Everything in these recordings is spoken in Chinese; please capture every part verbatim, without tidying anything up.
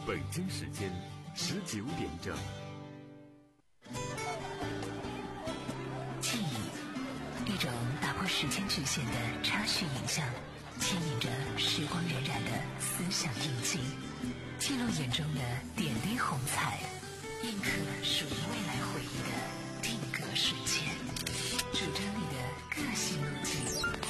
北京时间十九点整。 记忆，一种打破时间局限的插叙影像，牵引着时光荏苒的思想印记，记录眼中的点滴红彩，印刻属于未来回忆的定格瞬间，主张你的个性路径。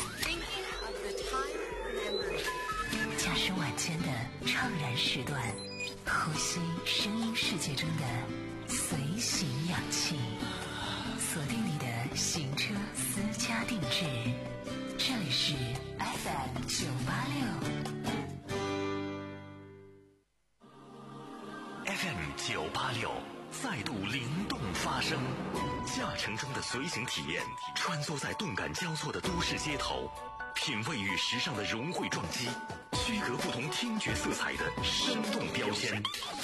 驾驶晚间的怅然时段，呼吸声音世界中的随行氧气，锁定你的行车私家定制。这里是 F M 九八六 F M 九八六再度灵动发声，驾乘中的随行体验，穿梭在动感交错的都市街头，品味与时尚的融汇撞击，区隔不同听觉色彩的生动标签，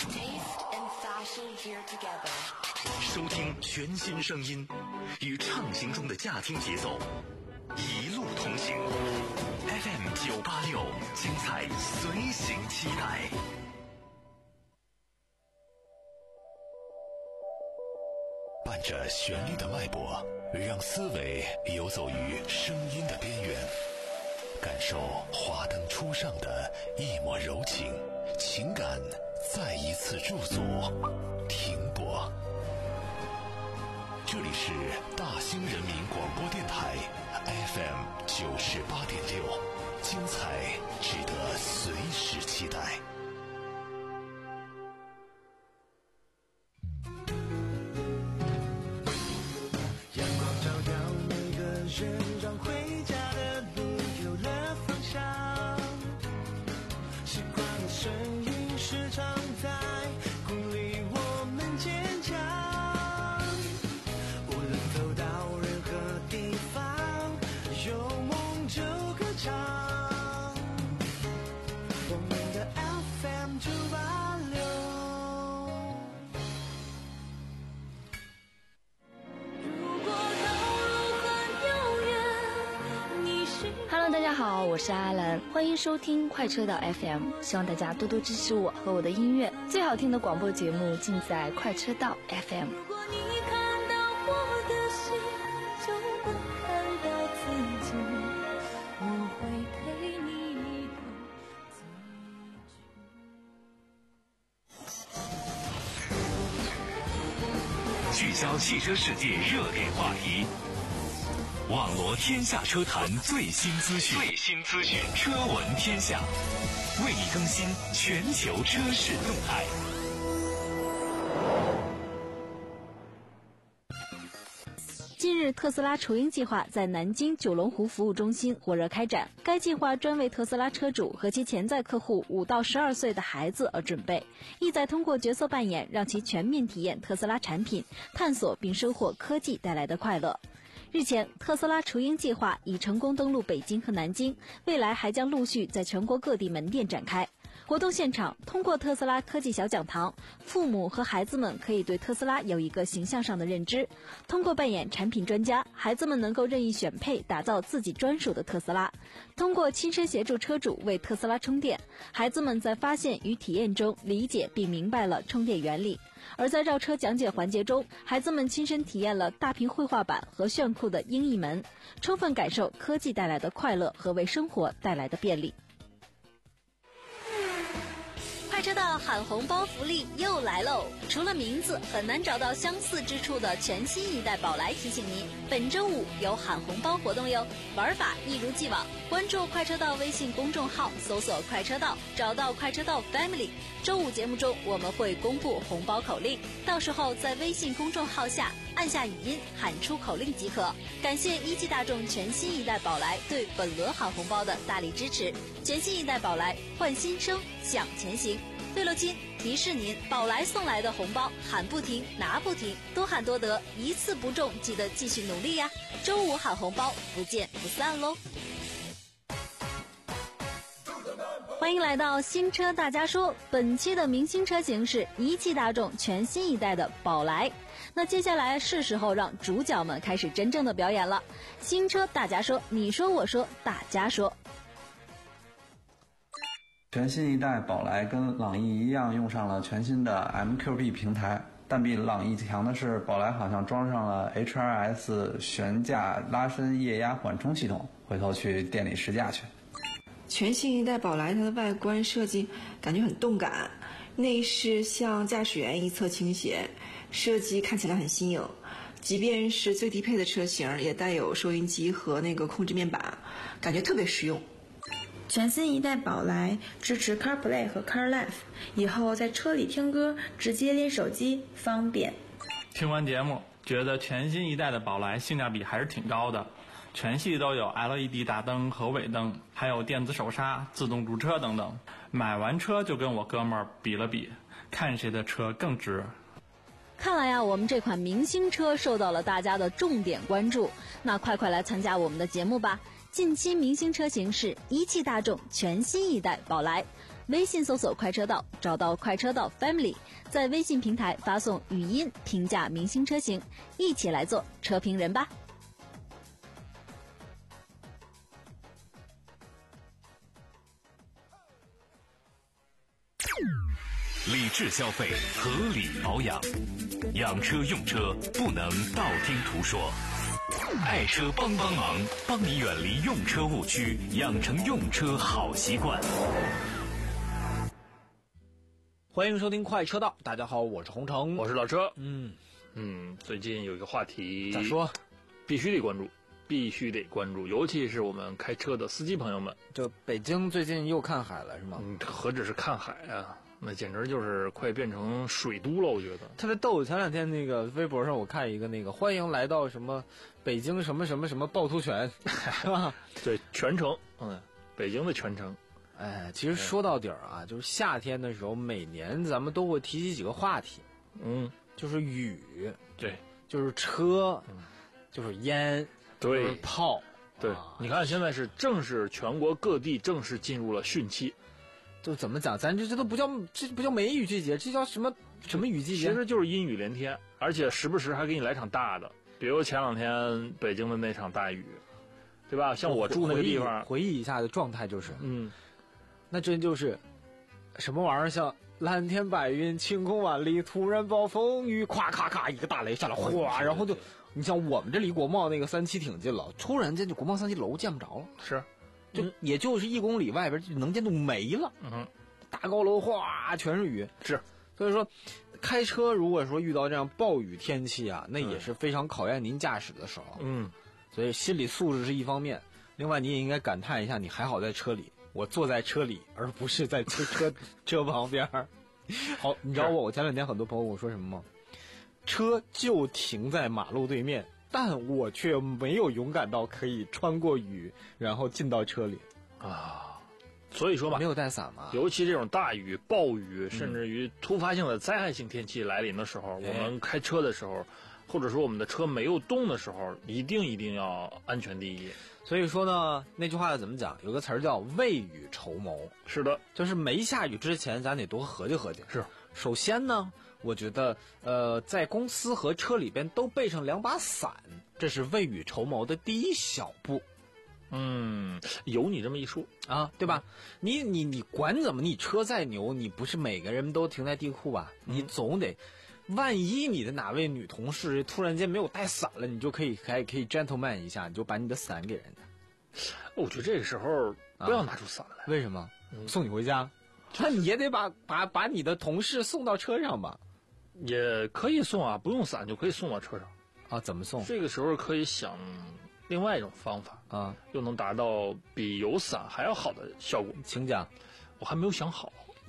收听全新声音，与畅行中的驾听节奏一路同行。 F M 九八六精彩随行期待。伴着旋律的脉搏，让思维游走于声音的边缘，感受华灯初上的一抹柔情，情感再一次驻足停泊。这里是大兴人民广播电台 F M 九十八点六，精彩值得随时期待。 人让回家的路有了方向，习惯的声音时常在鼓励我们坚强，无论走到任何地方，有梦就歌唱，我们的 F M 九八六。 Hello， 大家好，我是阿兰，欢迎收听快车道 F M， 希望大家多多支持我和我的音乐，最好听的广播节目尽在快车道 F M。 如果你看到我的心，就能看到自己，我会陪你走聚焦汽车世界热点话题，网罗天下车坛最新资讯，最新资讯，车闻天下，为你更新全球车市动态。 近日，特斯拉雏鹰计划在南京九龙湖服务中心火热开展。该计划专为特斯拉车主和其潜在客户五到十二岁的孩子而准备，意在通过角色扮演，让其全面体验特斯拉产品，探索并收获科技带来的快乐。日前，特斯拉雏鹰计划已成功登陆北京和南京，未来还将陆续在全国各地门店展开。活动现场，通过特斯拉科技小讲堂，父母和孩子们可以对特斯拉有一个形象上的认知。通过扮演产品专家，孩子们能够任意选配，打造自己专属的特斯拉。通过亲身协助车主为特斯拉充电，孩子们在发现与体验中理解并明白了充电原理。而在绕车讲解环节中，孩子们亲身体验了大屏绘画板和炫酷的鹰翼门，充分感受科技带来的快乐和为生活带来的便利。 快车道喊红包福利又来喽！除了名字很难找到相似之处的全新一代宝来提醒您，本周五有喊红包活动哟。玩法一如既往，关注快车道微信公众号，搜索快车道，找到快车道 Family。周五节目中我们会公布红包口令，到时候在微信公众号下按下语音喊出口令即可。感谢一汽大众全新一代宝来对本轮喊红包的大力支持。全新一代宝来，换新生，向前行。对了亲，提示您，宝来送来的红包喊不停，拿不停，多喊多得，一次不中记得继续努力呀！周五喊红包，不见不散喽！欢迎来到新车大家说，本期的明星车型是一汽大众全新一代的宝来。那接下来是时候让主角们开始真正的表演了。新车大家说，你说我说大家说。 全新一代宝来跟朗逸一样用上了全新的 M Q B 平台，但比朗逸强的是，宝来好像装上了 H R S 悬架拉伸液压缓冲系统，回头去店里试驾去。 全新一代宝来它的外观设计感觉很动感，内饰向驾驶员一侧倾斜，设计看起来很新颖。即便是最低配的车型也带有收音机和那个控制面板，感觉特别实用。 全新一代宝来支持 CarPlay 和 CarLife， 以后在车里听歌直接连手机方便。 听完节目觉得全新一代的宝来性价比还是挺高的，全系都有 L E D 大灯和尾灯，还有电子手刹、自动驻车等等。买完车就跟我哥们儿比了比，看谁的车更值。 看来呀，我们这款明星车受到了大家的重点关注，那快快来参加我们的节目吧！近期明星车型是一汽大众全新一代宝来，微信搜索快车道，找到快车道 Family， 在微信平台发送语音评价明星车型，一起来做车评人吧。 理智消费，合理保养，养车用车不能道听途说。爱车帮帮忙，帮你远离用车误区，养成用车好习惯。 欢迎收听快车道，大家好，我是洪城， 我是老车。 嗯嗯，最近有一个话题， 咋说？ 必须得关注，必须得关注，尤其是我们开车的司机朋友们。 就北京最近又看海了，是吗？ 嗯，何止是看海啊！那简直就是快变成水都了，我觉得特别逗。前两天那个微博上我看一个那个欢迎来到什么北京什么什么什么趵突泉，是吧？ 对，全程，嗯，北京的全程。 哎，其实说到底儿啊，就是夏天的时候，每年咱们都会提起几个话题， 嗯， 就是雨， 对， 就是车，嗯、就是烟， 对， 就是炮， 对、啊。你看现在是正是全国各地正式进入了汛期。 就怎么讲，咱这这都不叫这不叫梅雨季节，这叫什么什么雨季节？ 其实就是阴雨连天，而且时不时还给你来场大的，比如前两天北京的那场大雨，对吧？像我住那个地方， 回忆, 回忆一下的状态就是， 嗯， 那真就是什么玩意儿，像蓝天白云、晴空万里，突然暴风雨，咵咔咔一个大雷下来，哗，然后就你像我们这离国贸那个三期挺近了，突然间就国贸三期楼见不着了， 是。 就也就是一公里外边能见度没了， 嗯， 大高楼哗全是雨， 是， 所以说开车如果说遇到这样暴雨天气啊，那也是非常考验您驾驶的时候， 嗯， 所以心理素质是一方面，另外你也应该感叹一下，你还好在车里，我坐在车里，而不是在车车车旁边。好，你知道我我前两天很多朋友跟我说什么吗？车就停在马路对面。但我却没有勇敢到可以穿过雨，然后进到车里啊。所以说吧， 没有带伞嘛。 尤其这种大雨、暴雨，甚至于突发性的灾害性天气来临的时候，嗯、我们开车的时候，或者说我们的车没有动的时候，一定一定要安全第一。 所以说呢，那句话怎么讲？有个词儿叫未雨绸缪。 是的， 就是没下雨之前，咱得多合计合计。 是， 首先呢。我觉得，呃，在公司和车里边都备上两把伞，这是未雨绸缪的第一小步。 嗯，有你这么一说啊，对吧？你你你管怎么，你车再牛，你不是每个人都停在地库吧？嗯、你总得，万一你的哪位女同事突然间没有带伞了，你就可以还可以 gentleman 一下，你就把你的伞给人家。 我觉得这个时候不要拿出伞来， 啊、为什么？ 嗯、 送你回家，那你也得把把把你的同事送到车上吧。 也可以送啊，不用伞就可以送到车上啊？怎么送？ 这个时候可以想另外一种方法啊， 又能达到比有伞还要好的效果。 请讲， 我还没有想好。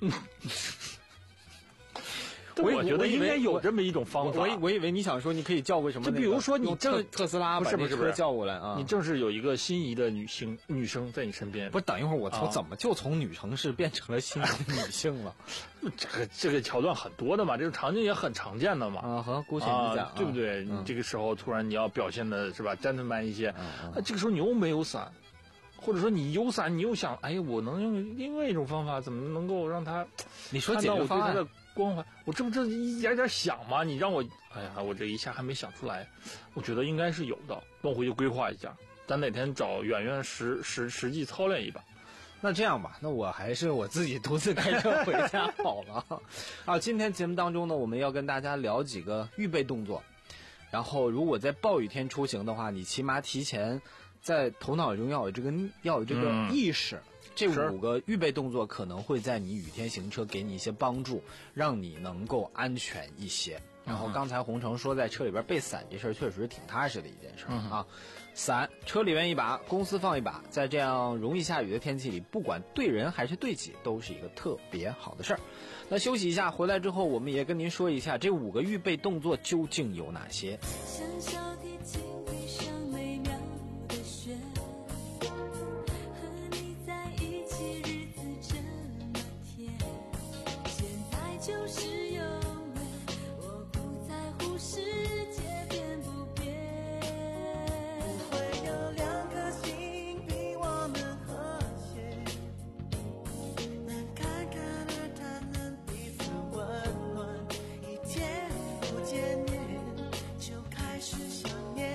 我, 我觉得应该有这么一种方法。 我我, 我以为你想说你可以叫个什么、那个， 就比如说你正特斯拉把那车叫过来啊， 你正是有一个心仪的女性女生在你身边。 不是，等一会儿我从、啊、怎么就从女城市变成了心仪的女性了？ 这个这个桥段很多的嘛，这种场景也很常见的嘛。 啊，好，姑且你讲、 啊，对不对？ 嗯、 你这个时候突然你要表现的是吧 ，gentleman 一些， 嗯嗯啊，这个时候你又没有伞。或者说你有伞，你又想，哎，我能用另外一种方法，怎么能够让他？ 你说解决方案的光环，我这不这一点点想吗？你让我，哎呀，我这一下还没想出来。我觉得应该是有的，我回去规划一下，咱哪天找圆圆实实实际操练一把。 那这样吧，那我还是我自己独自开车回家好了。啊，今天节目当中呢，我们要跟大家聊几个预备动作。然后，如果在暴雨天出行的话，你起码提前在头脑中要有这个要有这个意识。嗯，这五个预备动作可能会在你雨天行车给你一些帮助，让你能够安全一些。然后刚才洪城说在车里边备伞这事儿确实是挺踏实的一件事儿啊。伞车里面一把，公司放一把，在这样容易下雨的天气里，不管对人还是对己，都是一个特别好的事儿。那休息一下，回来之后我们也跟您说一下这五个预备动作究竟有哪些。 像小提琴配上美妙的旋律，和你在一起日子这么甜，现在就是永远，我不在乎世界变不变，不会有两颗心比我们和谐，能看看而谈论彼此温暖，一天不见面就开始想念。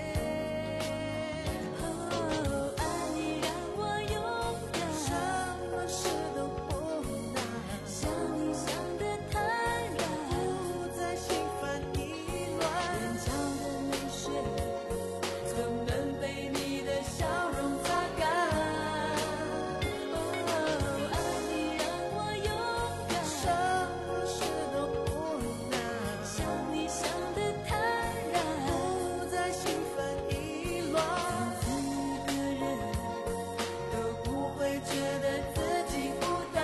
哦，爱你让我勇敢，什么事都不难，想你想得坦然，不再心烦意乱，眼角的泪水总能被你的笑容擦干。哦，爱你让我勇敢，什么事都不难，想你想得坦然，不再心烦意乱，自己一个人都不会觉得自己孤单。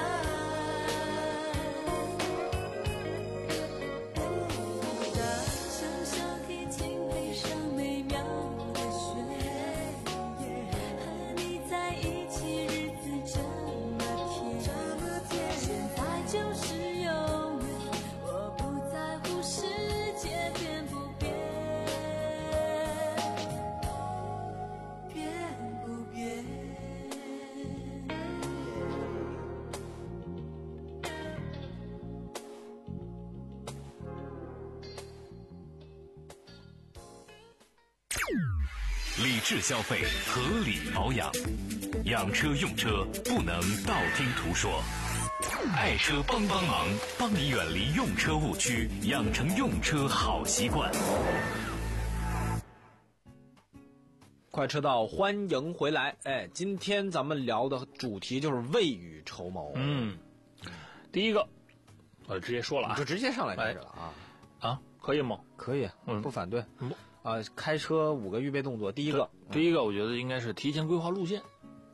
像小提琴配上美妙的旋律，和你在一起日子这么甜，现在就是永远，我不在乎世界变不变，变不变。 理智消费，合理保养，养车用车不能道听途说。爱车帮帮忙，帮你远离用车误区，养成用车好习惯。 快车道，欢迎回来！哎，今天咱们聊的主题就是未雨绸缪。 嗯，第一个，我直接说了啊， 你就直接上来开始了啊啊，可以吗？ 可以， 嗯不反对。 嗯啊，开车五个预备动作，第一个， 第一个我觉得应该是提前规划路线，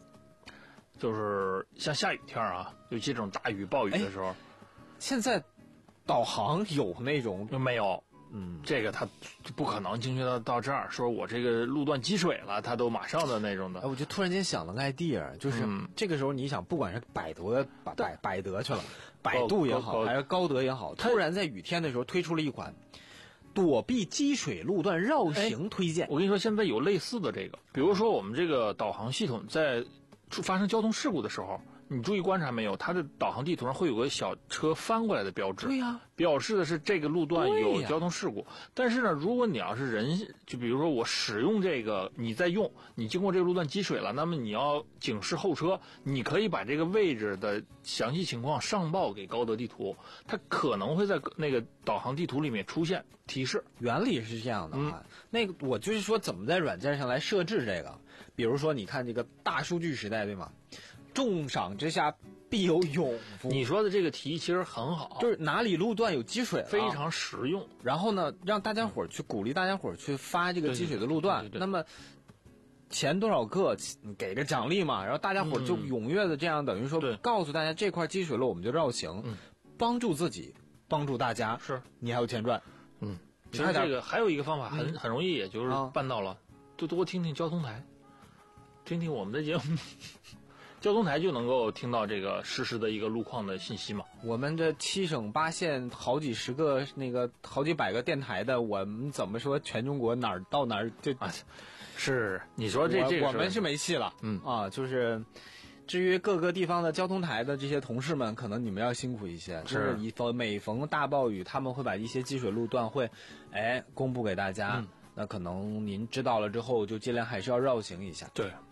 就是像下雨天啊，尤其这种大雨暴雨的时候， 现在导航有那种没有？ 嗯， 这个它不可能精确到到这儿，说我这个路段积水了，它都马上的那种的。 哎，我就突然间想了个 idea， 就是、 嗯、 这个时候你想，不管是百德、百百百德去了，百度也好，还是高德也好，突然在雨天的时候推出了一款躲避积水路段绕行推荐。 我跟你说，现在有类似的这个，比如说我们这个导航系统在发生交通事故的时候，你注意观察没有？它的导航地图上会有个小车翻过来的标志， 对呀、啊， 表示的是这个路段有交通事故。但是呢，如果你要是人，就比如说我使用这个，你在用，你经过这个路段积水了，那么你要警示后车，你可以把这个位置的详细情况上报给高德地图，它可能会在那个导航地图里面出现提示。 原理是这样的啊，嗯、那个我就是说怎么在软件上来设置这个，比如说你看这个大数据时代，对吗？重赏之下必有勇夫。 你说的这个题其实很好， 就是哪里路段有积水了， 非常实用。 然后呢，让大家伙儿去鼓励大家伙儿去发这个积水的路段。 对对对对对， 那么前多少个给个奖励嘛，然后大家伙儿就踊跃的这样，等于说告诉大家这块积水了我们就绕行， 嗯、 帮助自己，帮助大家。 是你还有钱赚。 嗯，其实这个还有一个方法很、嗯、很容易，也就是办到了，就多听听交通台，听听我们的节目。交通台就能够听到这个实时的一个路况的信息嘛。 我们这七省八县好几十个那个好几百个电台的，我们怎么说全中国哪儿到哪儿就啊？是你说这这个我们是没戏了， 嗯啊，就是至于各个地方的交通台的这些同事们，可能你们要辛苦一些。 是以逢每逢大暴雨，他们会把一些积水路段会哎公布给大家。 嗯那可能您知道了之后，就尽量还是要绕行一下。 对。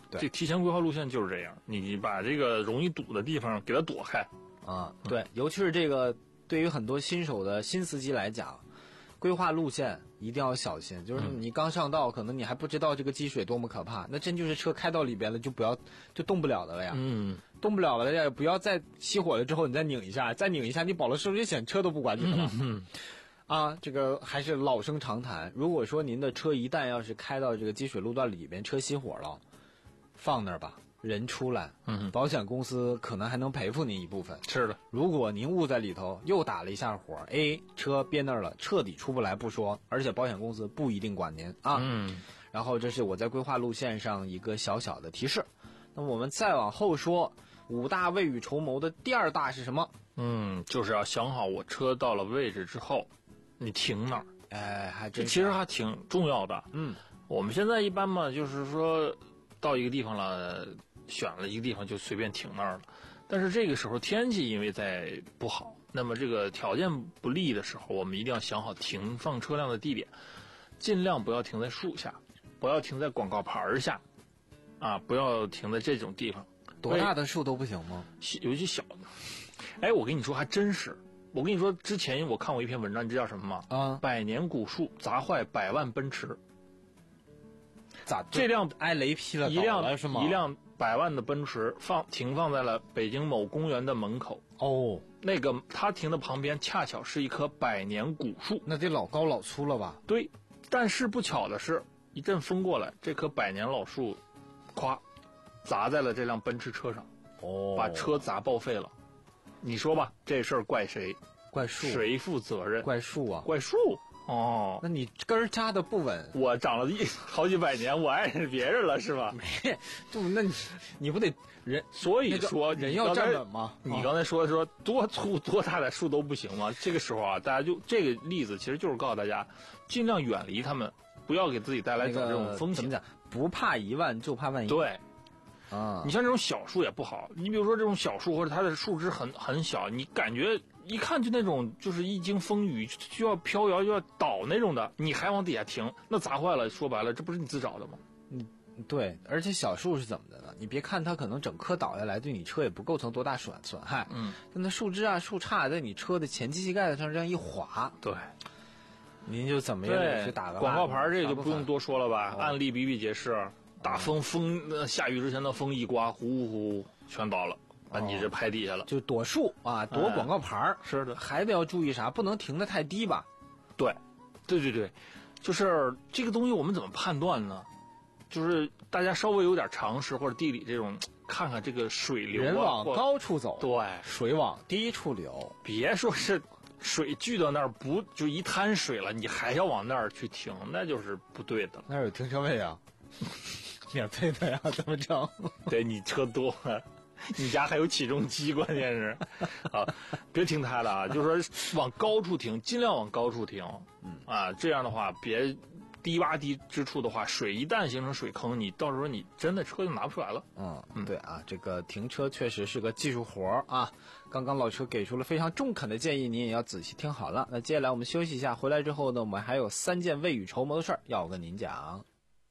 这提前规划路线就是这样，你把这个容易堵的地方给它躲开。 啊，对，尤其是这个对于很多新手的新司机来讲，规划路线一定要小心。就是你刚上道，可能你还不知道这个积水多么可怕，那真就是车开到里边了就不要就动不了的了呀。 嗯， 动不了了呀，不要再熄火了之后你再拧一下，再拧一下，你保了收费险车都不管你了。 嗯啊，这个还是老生常谈。如果说您的车一旦要是开到这个积水路段里边，车熄火了，放那儿吧，人出来， 嗯， 保险公司可能还能赔付您一部分。 是的， 如果您误在里头又打了一下火，哎，车憋那儿了，彻底出不来不说，而且保险公司不一定管您啊。 嗯， 然后这是我在规划路线上一个小小的提示。那么我们再往后说，五大未雨绸缪的第二大是什么？ 嗯，就是要想好我车到了位置之后，你停哪儿？ 哎，还真其实还挺重要的。 嗯， 我们现在一般嘛，就是说到一个地方了，选了一个地方就随便停那儿了。但是这个时候天气因为在不好，那么这个条件不利的时候，我们一定要想好停放车辆的地点，尽量不要停在树下，不要停在广告牌下，啊，不要停在这种地方。 多大的树都不行吗？ 尤其小的。哎，我跟你说还真是。我跟你说，之前我看过一篇文章，你知道什么吗？ 啊， 百年古树砸坏百万奔驰。 咋？ 这辆挨雷劈了， 一辆是吗？ 一辆百万的奔驰放停放在了北京某公园的门口。 哦， 那个他停的旁边恰巧是一棵百年古树， 那得老高老粗了吧？ 对，但是不巧的是，一阵风过来，这棵百年老树，咵，砸在了这辆奔驰车上， 哦， 把车砸报废了。你说吧，这事儿怪谁？ 怪树， 谁负责任？ 怪树啊， 怪树。哦， 那你根儿扎的不稳， 我长了一好几百年，我爱上别人了是吧？ 没，就那你你不得人？ 所以说、 那个、人要站稳吗？ 你刚才说说多粗多大的树都不行吗？这个时候啊，大家就这个例子其实就是告诉大家，尽量远离他们，不要给自己带来这种风险。 怎么讲？不怕一万就怕万一。 对。 啊， 你像这种小树也不好。你比如说这种小树，或者它的树枝很很小，你感觉一看就那种就是一经风雨就要飘摇就要倒那种的，你还往底下停，那砸坏了，说白了，这不是你自找的吗？ 嗯，对。而且小树是怎么的呢？你别看它可能整棵倒下来，对你车也不构成多大损损害。 嗯， 但那树枝啊、树杈在你车的前机器盖子上这样一划， 对， 您就怎么也得去打个广告牌，这个就不用多说了吧？哦、案例比比皆是。大风风下雨之前的风一刮，呼呼全倒了，把你这拍底下了。 就躲树啊，躲广告牌、哎、 是的， 还得要注意啥？不能停得太低吧？ 对，对对对，就是这个东西我们怎么判断呢？就是大家稍微有点常识或者地理这种，看看这个水流、啊， 人往高处走， 对， 水往低处流。 别说是水聚到那儿不就一滩水了，你还要往那儿去停，那就是不对的。 那儿有停车位啊。免费的呀，怎么整？ 对，你车多，你家还有起重机，关键是啊，别停太了啊，就是说往高处停，尽量往高处停，嗯啊，这样的话别低洼低之处的话，水一旦形成水坑，你到时候你真的车就拿不出来了。 嗯嗯，对啊，这个停车确实是个技术活啊。刚刚老车给出了非常中肯的建议，您也要仔细听好了。那接下来我们休息一下，回来之后呢，我们还有三件未雨绸缪的事儿要跟您讲。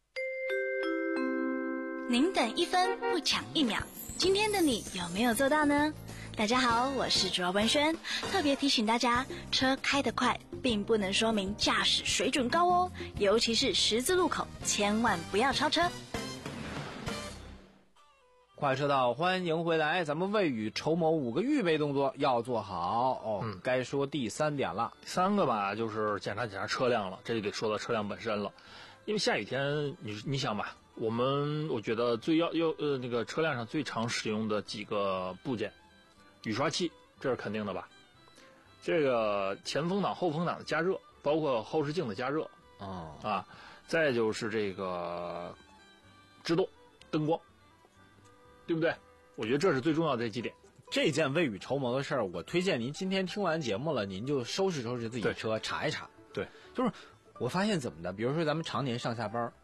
您等一分不抢一秒，今天的你有没有做到呢？大家好，我是主要文轩，特别提醒大家，车开得快并不能说明驾驶水准高哦，尤其是十字路口，千万不要超车。 快车道，欢迎回来，咱们未雨绸缪五个预备动作要做好哦。嗯，该说第三点了， 第三个吧，就是检查检查车辆了，这就得说到车辆本身了，因为下雨天，你你想吧。我们我觉得最要要呃那个车辆上最常使用的几个部件，雨刷器这是肯定的吧？这个前风挡、后风挡的加热，包括后视镜的加热， 哦啊，再就是这个制动、灯光，对不对？我觉得这是最重要的这几点。 这件未雨绸缪的事儿，我推荐您今天听完节目了，您就收拾收拾自己的车，查一查。 对， 就是我发现怎么的，比如说咱们常年上下班。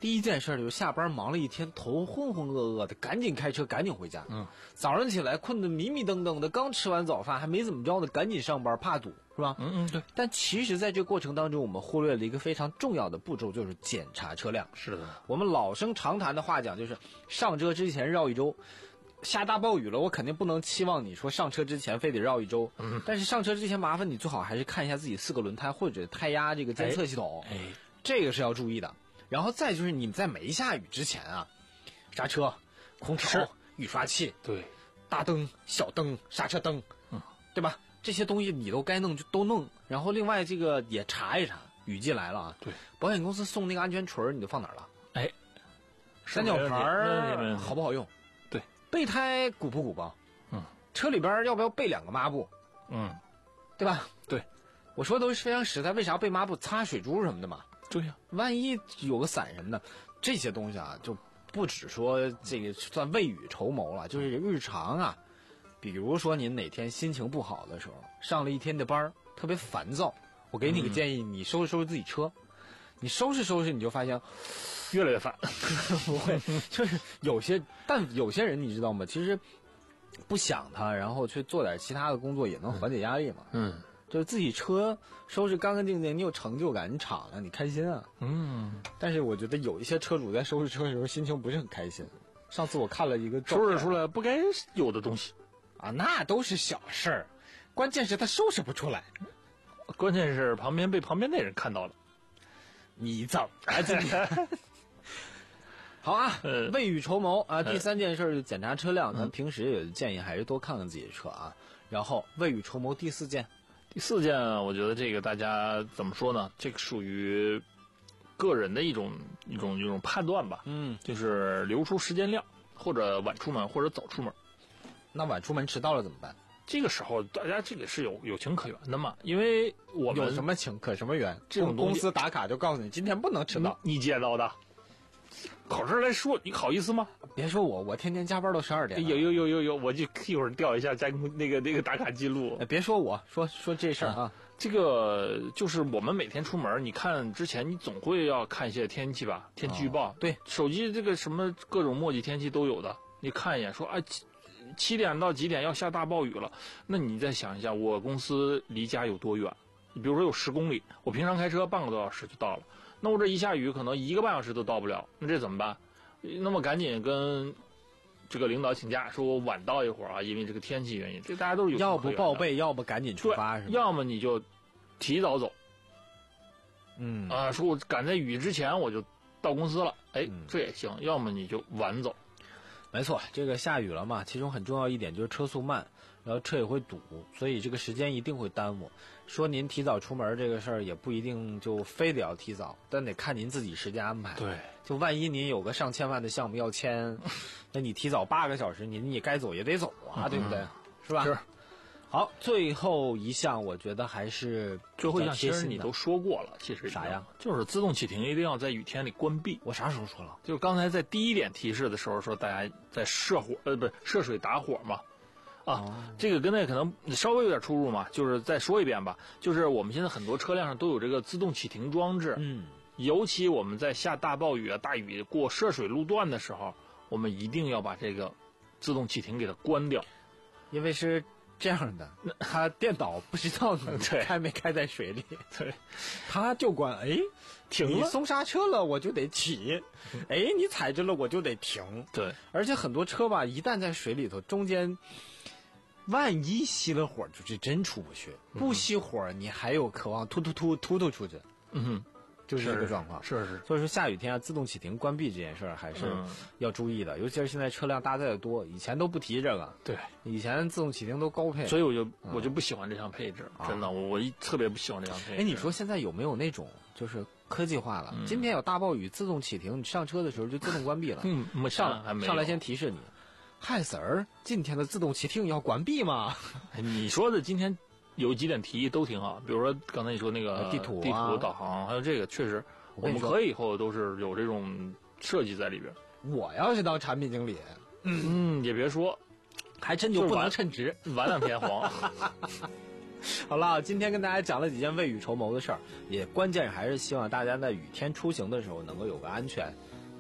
第一件事就是下班忙了一天，头浑浑噩噩的，赶紧开车，赶紧回家。嗯，早上起来困得迷迷瞪瞪的，刚吃完早饭还没怎么着呢，赶紧上班，怕堵，是吧？ 嗯嗯，对。 但其实在这个过程当中，我们忽略了一个非常重要的步骤，就是检查车辆。 是的， 我们老生常谈的话讲，就是上车之前绕一周。下大暴雨了，我肯定不能期望你说上车之前非得绕一周。嗯，但是上车之前麻烦你最好还是看一下自己四个轮胎或者胎压这个监测系统。 哎， 这个是要注意的。然后再就是你在没下雨之前啊，刹车、空调、雨刷器， 对， 大灯、小灯、刹车灯，嗯，对吧？这些东西你都该弄就都弄。然后另外这个也查一查，雨季来了啊， 对， 保险公司送那个安全锤你都放哪儿了？ 哎， 三角牌好不好用？ 对， 备胎鼓不鼓包？嗯，车里边要不要备两个抹布？ 嗯， 对吧？ 对， 我说的都是非常实在。为啥要备抹布？擦水珠什么的嘛。 对呀、 啊，万一有个伞什么的，这些东西啊，就不只说这个算未雨绸缪了，就是日常啊。比如说您哪天心情不好的时候，上了一天的班特别烦躁，我给你个建议，嗯、你收拾收拾自己车，你收拾收拾，你就发现越来越烦。 不会，就是有些，但有些人你知道吗？其实不想他，然后去做点其他的工作，也能缓解压力嘛。嗯。就是自己车收拾干干净净，你有成就感，你敞了，你开心啊。嗯。但是我觉得有一些车主在收拾车的时候心情不是很开心。上次我看了一个收拾出来不该有的东西啊，那都是小事儿，关键是他收拾不出来， 关键是旁边被旁边那人看到了， 你怎么着你？好啊，呃、未雨绸缪啊。第三件事就检查车辆，咱、嗯、平时也建议还是多看看自己的车啊。然后未雨绸缪第四件。 第四件，我觉得这个大家怎么说呢？这个属于个人的一种一种一种判断吧。嗯，就是留出时间量，或者晚出门，或者早出门。 那晚出门迟到了怎么办？ 这个时候大家这个是有有情可原的嘛，因为我们有什么情可什么原？ 这种公司打卡就告诉你今天不能迟到， 你, 你接到的。考试来说，你好意思吗？ 别说我，我天天加班到十二点。 有有有有有，我就一会儿调一下加那个那个打卡记录。 别说我说说这事儿啊， 这个就是我们每天出门，你看之前你总会要看一些天气吧，天气预报。 哦、对， 手机这个什么各种墨迹天气都有的，你看一眼说，哎，七点到几点要下大暴雨了，那你再想一下，我公司离家有多远？你比如说有十公里，我平常开车半个多小时就到了。那我这一下雨，可能一个半小时都到不了，那这怎么办？那么赶紧跟这个领导请假，说我晚到一会儿啊，因为这个天气原因，这大家都有。 要不报备，要不赶紧出发，是吧？ 要么你就提早走。嗯啊，说我赶在雨之前我就到公司了，哎，嗯、这也行。要么你就晚走。 没错，这个下雨了嘛，其中很重要一点就是车速慢，然后车也会堵，所以这个时间一定会耽误。说您提早出门这个事儿也不一定就非得要提早，但得看您自己时间安排。 对， 就万一您有个上千万的项目要签，那你提早八个小时，您你该走也得走啊，嗯、对不对？是吧？ 是。 好，最后一项我觉得还是最后一项，其实你都说过了，其实啥呀？ 就是自动启停一定要在雨天里关闭。 我啥时候说了？ 就是刚才在第一点提示的时候说，大家在涉火呃不是涉水打火嘛。啊，哦、这个跟那可能稍微有点出入嘛，就是再说一遍吧，就是我们现在很多车辆上都有这个自动启停装置，嗯，尤其我们在下大暴雨啊、大雨过涉水路段的时候，我们一定要把这个自动启停给它关掉， 因为是这样的，它电脑不知道你开没开在水里， 对， 它就关，哎，停了，你松刹车了我就得起，哎，你踩着了我就得停， 对， 而且很多车吧，一旦在水里头，中间。万一熄了火，就是真出不去；不熄火，你还有渴望突突突突突出去。嗯哼，就是这个状况。 是 是, 是。 所以说下雨天啊，自动启停关闭这件事儿还是要注意的，嗯、尤其是现在车辆搭载的多，以前都不提这个。 对， 以前自动启停都高配， 所以我就、嗯、我就不喜欢这项配置，真的，我我一特别不喜欢这项配置。 哎，你说现在有没有那种就是科技化了？嗯、今天有大暴雨，自动启停，你上车的时候就自动关闭了。 嗯， 上还没上来先提示你。嗨婶儿，今天的自动启停要关闭吗？ 你说的今天有几点提议都挺好，比如说刚才你说那个地图、啊、 地图导航，还有这个确实，我们可以以后都是有这种设计在里边。 我要是当产品经理， 嗯，嗯也别说， 还真就不能称职， 晚两天黄。 好了，今天跟大家讲了几件未雨绸缪的事儿，也关键还是希望大家在雨天出行的时候能够有个安全。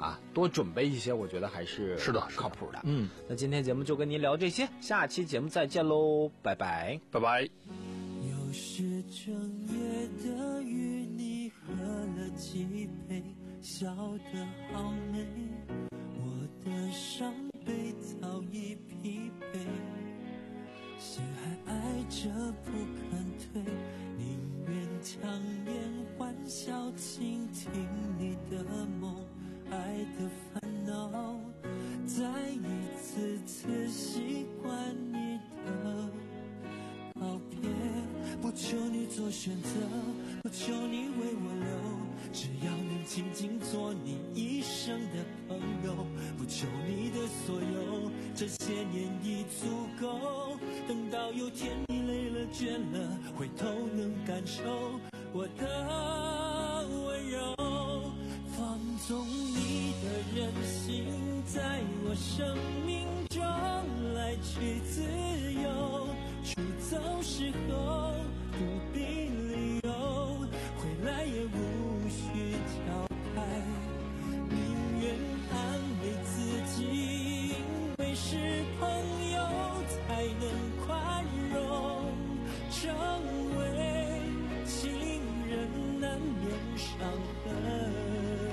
啊，多准备一些，我觉得还是是的， 靠谱的。 嗯， 那今天节目就跟您聊这些，下期节目再见喽，拜拜， 拜拜。 又是正夜的雨，你喝了几杯，笑得好美，我的伤悲早已疲惫，心还爱着不肯退，宁愿强颜欢笑，倾听你的梦，爱的烦恼，再一次次习惯你的告别。不求你做选择，不求你为我留，只要能静静做你一生的朋友。不求你的所有，这些年已足够。等到有天你累了倦了，回头能感受我的温柔。放纵你的任性，在我生命中来去自由。出走时候不必理由，回来也无需交代，宁愿安慰自己，因为是朋友才能宽容，成为情人难免伤痕。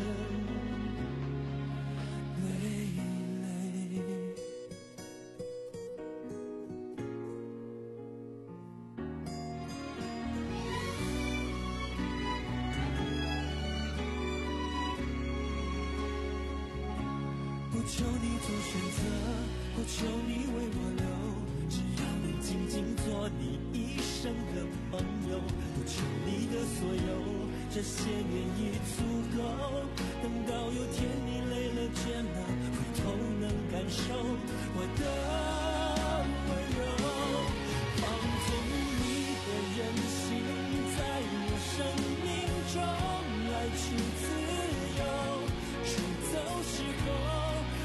不求你做选择，不求你为我留，只要能静静做你一生的朋友。不求你的所有，这些年已足够。等到有天你累了倦了，回头能感受我的温柔。放纵你的任性，在我生命中来去自由。出走时候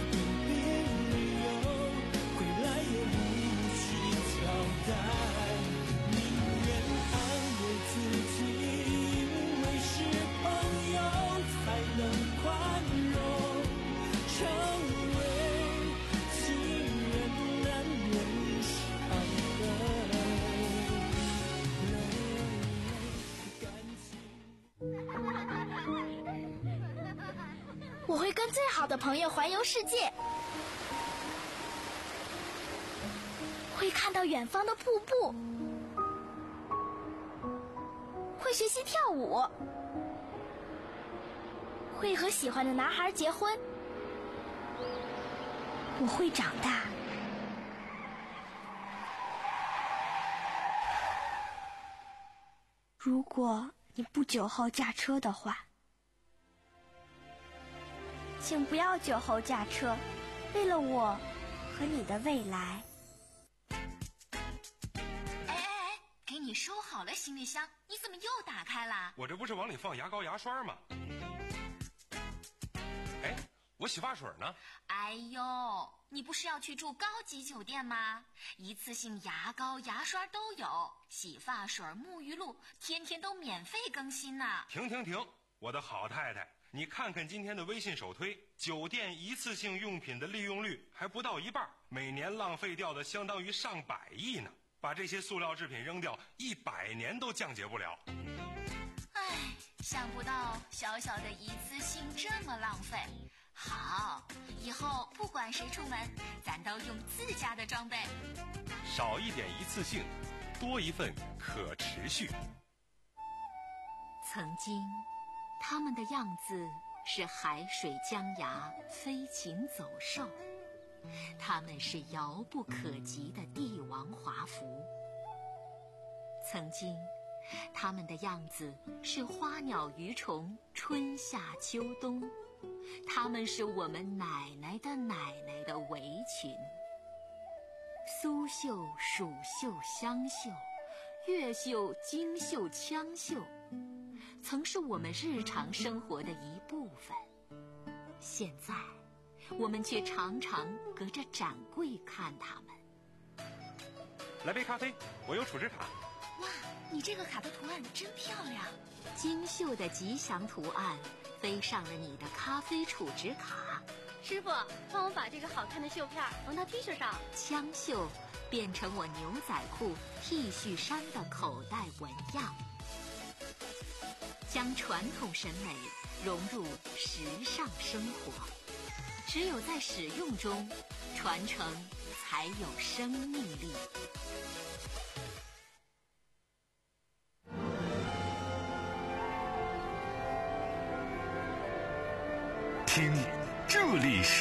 我会跟最好的朋友环游世界，会看到远方的瀑布，会学习跳舞，会和喜欢的男孩结婚。我会长大。如果你不酒后驾车的话，请不要酒后驾车，为了我和你的未来。 哎哎哎，给你收好了行李箱，你怎么又打开了？ 我这不是往里放牙膏牙刷吗？哎，我洗发水呢？ 哎呦，你不是要去住高级酒店吗？一次性牙膏牙刷都有，洗发水沐浴露天天都免费更新呢。 停停停，我的好太太，你看看今天的微信首推，酒店一次性用品的利用率还不到一半，每年浪费掉的相当于上百亿呢。把这些塑料制品扔掉，一百年都降解不了。 唉，想不到小小的一次性这么浪费。好，以后不管谁出门，咱都用自家的装备。 少一点一次性，多一份可持续。 曾经他们的样子是海水江崖，飞禽走兽，他们是遥不可及的帝王华服。曾经他们的样子是花鸟鱼虫，春夏秋冬，他们是我们奶奶的奶奶的围裙。苏绣、蜀绣、湘绣，越绣、京绣、羌绣，曾是我们日常生活的一部分。现在我们却常常隔着展柜看他们。 来杯咖啡，我有储值卡。 哇，你这个卡的图案真漂亮。 精绣的吉祥图案飞上了你的咖啡储值卡。 师傅，帮我把这个好看的绣片缝到 T 恤上。 枪绣变成我牛仔裤、T 恤衫的口袋纹样，将传统审美融入时尚生活。只有在使用中，传承才有生命力。 听，这里是。